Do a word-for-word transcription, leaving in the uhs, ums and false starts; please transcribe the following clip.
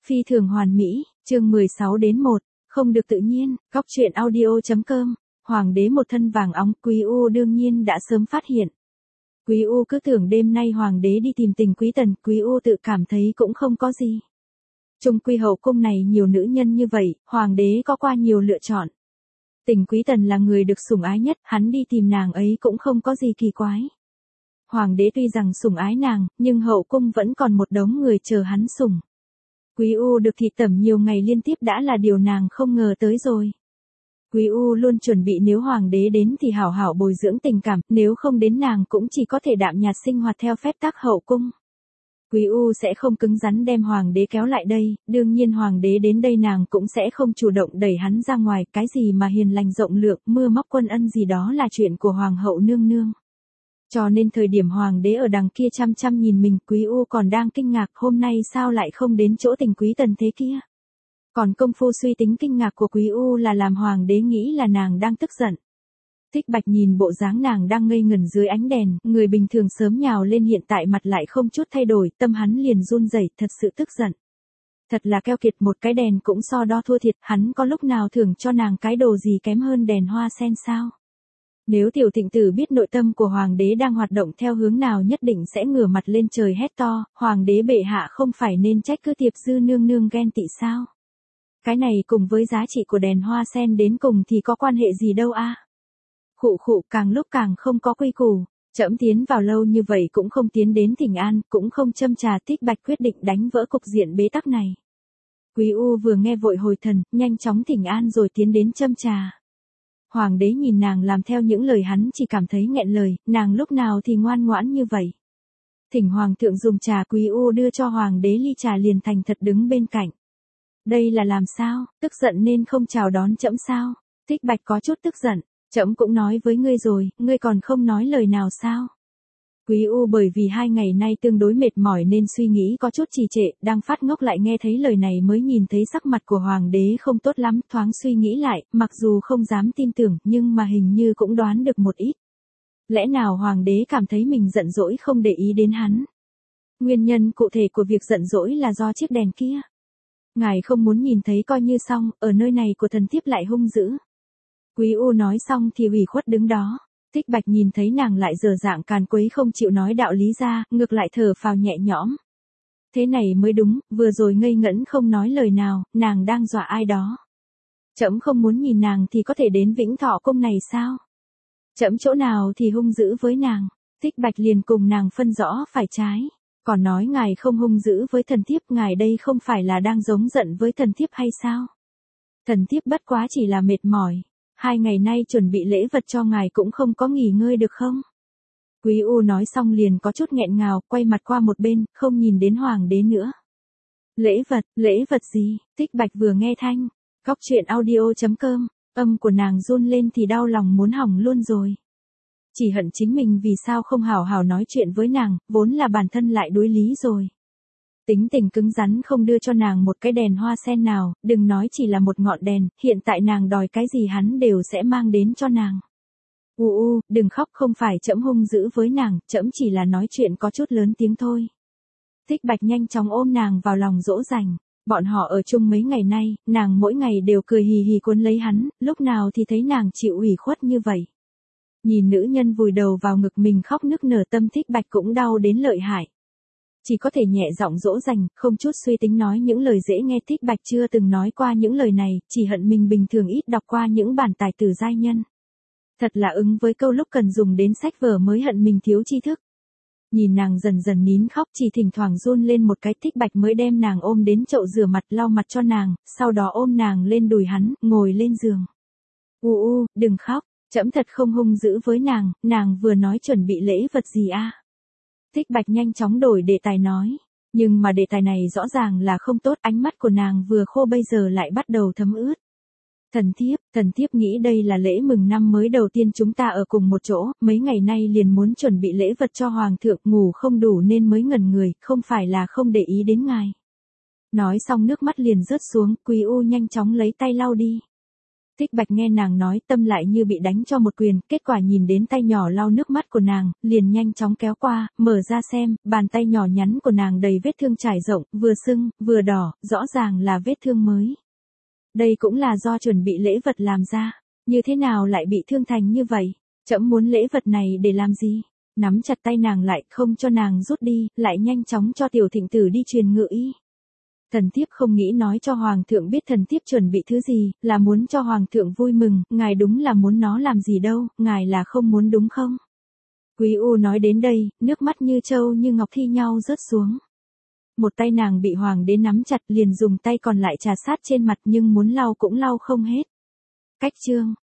Phi thường hoàn mỹ, chương mười sáu đến một, không được tự nhiên, góc truyện audio.com, hoàng đế một thân vàng óng, Quý U đương nhiên đã sớm phát hiện. Quý U cứ tưởng đêm nay hoàng đế đi tìm Tình Quý Tần, Quý U tự cảm thấy cũng không có gì. Trung quy hậu cung này nhiều nữ nhân như vậy, hoàng đế có qua nhiều lựa chọn. Tình Quý Tần là người được sủng ái nhất, hắn đi tìm nàng ấy cũng không có gì kỳ quái. Hoàng đế tuy rằng sủng ái nàng, nhưng hậu cung vẫn còn một đống người chờ hắn sủng. Quý U được thị tẩm nhiều ngày liên tiếp đã là điều nàng không ngờ tới rồi. Quý U luôn chuẩn bị nếu hoàng đế đến thì hảo hảo bồi dưỡng tình cảm, nếu không đến nàng cũng chỉ có thể đạm nhạt sinh hoạt theo phép tắc hậu cung. Quý U sẽ không cứng rắn đem hoàng đế kéo lại đây, đương nhiên hoàng đế đến đây nàng cũng sẽ không chủ động đẩy hắn ra ngoài, cái gì mà hiền lành rộng lượng, mưa móc quân ân gì đó là chuyện của hoàng hậu nương nương. Cho nên thời điểm hoàng đế ở đằng kia chăm chăm nhìn mình, Quý U còn đang kinh ngạc hôm nay sao lại không đến chỗ Tình Quý Tần thế kia. Còn công phu suy tính kinh ngạc của Quý U là làm hoàng đế nghĩ là nàng đang tức giận. Thích Bạch nhìn bộ dáng nàng đang ngây ngẩn dưới ánh đèn, người bình thường sớm nhào lên hiện tại mặt lại không chút thay đổi, tâm hắn liền run rẩy, thật sự tức giận. Thật là keo kiệt, một cái đèn cũng so đo thua thiệt, hắn có lúc nào thưởng cho nàng cái đồ gì kém hơn đèn hoa sen sao? Nếu tiểu thịnh tử biết nội tâm của hoàng đế đang hoạt động theo hướng nào nhất định sẽ ngửa mặt lên trời hét to, hoàng đế bệ hạ không phải nên trách cứ Tiệp Dư nương nương ghen tị sao? Cái này cùng với giá trị của đèn hoa sen đến cùng thì có quan hệ gì đâu a? À? Khụ khụ, càng lúc càng không có quy củ, trẫm tiến vào lâu như vậy cũng không tiến đến thỉnh an, cũng không châm trà. Thích Bạch quyết định đánh vỡ cục diện bế tắc này. Quý U vừa nghe vội hồi thần, nhanh chóng thỉnh an rồi tiến đến châm trà. Hoàng đế nhìn nàng làm theo những lời hắn chỉ cảm thấy nghẹn lời, nàng lúc nào thì ngoan ngoãn như vậy. Thỉnh hoàng thượng dùng trà, Quý U đưa cho hoàng đế ly trà liền thành thật đứng bên cạnh. Đây là làm sao, tức giận nên không chào đón trẫm sao? Thích Bạch có chút tức giận, trẫm cũng nói với ngươi rồi, ngươi còn không nói lời nào sao? Quý U bởi vì hai ngày nay tương đối mệt mỏi nên suy nghĩ có chút trì trệ, đang phát ngốc lại nghe thấy lời này mới nhìn thấy sắc mặt của hoàng đế không tốt lắm, thoáng suy nghĩ lại, mặc dù không dám tin tưởng nhưng mà hình như cũng đoán được một ít. Lẽ nào hoàng đế cảm thấy mình giận dỗi không để ý đến hắn? Nguyên nhân cụ thể của việc giận dỗi là do chiếc đèn kia. Ngài không muốn nhìn thấy coi như xong, ở nơi này của thần thiếp lại hung dữ. Quý U nói xong thì ủy khuất đứng đó. Thích Bạch nhìn thấy nàng lại dở dạng càn quấy không chịu nói đạo lý ra, ngược lại thở phào nhẹ nhõm. Thế này mới đúng, vừa rồi ngây ngẩn không nói lời nào, nàng đang dọa ai đó. Trẫm không muốn nhìn nàng thì có thể đến Vĩnh Thọ cung này sao? Trẫm chỗ nào thì hung dữ với nàng? Thích Bạch liền cùng nàng phân rõ phải trái. Còn nói ngài không hung dữ với thần thiếp, ngài đây không phải là đang giống giận với thần thiếp hay sao? Thần thiếp bất quá chỉ là mệt mỏi. Hai ngày nay chuẩn bị lễ vật cho ngài cũng không có nghỉ ngơi được không? Quý U nói xong liền có chút nghẹn ngào, quay mặt qua một bên, không nhìn đến hoàng đế nữa. Lễ vật, lễ vật gì? Thích Bạch vừa nghe thanh, góc truyện audio.com, âm của nàng run lên thì đau lòng muốn hỏng luôn rồi. Chỉ hận chính mình vì sao không hào hào nói chuyện với nàng, vốn là bản thân lại đối lý rồi. Tính tình cứng rắn không đưa cho nàng một cái đèn hoa sen nào, đừng nói chỉ là một ngọn đèn, hiện tại nàng đòi cái gì hắn đều sẽ mang đến cho nàng. U u, đừng khóc, không phải trẫm hung dữ với nàng, trẫm chỉ là nói chuyện có chút lớn tiếng thôi. Thích Bạch nhanh chóng ôm nàng vào lòng dỗ dành. Bọn họ ở chung mấy ngày nay, nàng mỗi ngày đều cười hì hì cuốn lấy hắn, lúc nào thì thấy nàng chịu ủy khuất như vậy. Nhìn nữ nhân vùi đầu vào ngực mình khóc nức nở, tâm Thích Bạch cũng đau đến lợi hại. Chỉ có thể nhẹ giọng dỗ dành, không chút suy tính nói những lời dễ nghe. Thích Bạch chưa từng nói qua những lời này, chỉ hận mình bình thường ít đọc qua những bản tài tử giai nhân. Thật là ứng với câu lúc cần dùng đến sách vở mới hận mình thiếu tri thức. Nhìn nàng dần dần nín khóc, chỉ thỉnh thoảng run lên một cái, Thích Bạch mới đem nàng ôm đến chậu rửa mặt lau mặt cho nàng, sau đó ôm nàng lên đùi hắn, ngồi lên giường. U u, đừng khóc, trẫm thật không hung dữ với nàng, nàng vừa nói chuẩn bị lễ vật gì a? À? Thích Bạch nhanh chóng đổi đề tài nói, nhưng mà đề tài này rõ ràng là không tốt, ánh mắt của nàng vừa khô bây giờ lại bắt đầu thấm ướt. Thần thiếp, thần thiếp nghĩ đây là lễ mừng năm mới đầu tiên chúng ta ở cùng một chỗ, mấy ngày nay liền muốn chuẩn bị lễ vật cho hoàng thượng, ngủ không đủ nên mới ngẩn người, không phải là không để ý đến ngài. Nói xong nước mắt liền rớt xuống, Quý U nhanh chóng lấy tay lau đi. Tích Bạch nghe nàng nói, tâm lại như bị đánh cho một quyền, kết quả nhìn đến tay nhỏ lau nước mắt của nàng, liền nhanh chóng kéo qua, mở ra xem, bàn tay nhỏ nhắn của nàng đầy vết thương trải rộng, vừa sưng, vừa đỏ, rõ ràng là vết thương mới. Đây cũng là do chuẩn bị lễ vật làm ra, như thế nào lại bị thương thành như vậy? Trẫm muốn lễ vật này để làm gì? Nắm chặt tay nàng lại, không cho nàng rút đi, lại nhanh chóng cho Tiểu Thịnh Tử đi truyền ngự y. Thần thiếp không nghĩ nói cho hoàng thượng biết thần thiếp chuẩn bị thứ gì, là muốn cho hoàng thượng vui mừng, ngài đúng là muốn nó làm gì đâu, ngài là không muốn đúng không? Quý U nói đến đây, nước mắt như trâu như ngọc thi nhau rớt xuống. Một tay nàng bị hoàng đế nắm chặt, liền dùng tay còn lại trà sát trên mặt, nhưng muốn lau cũng lau không hết. Cách chương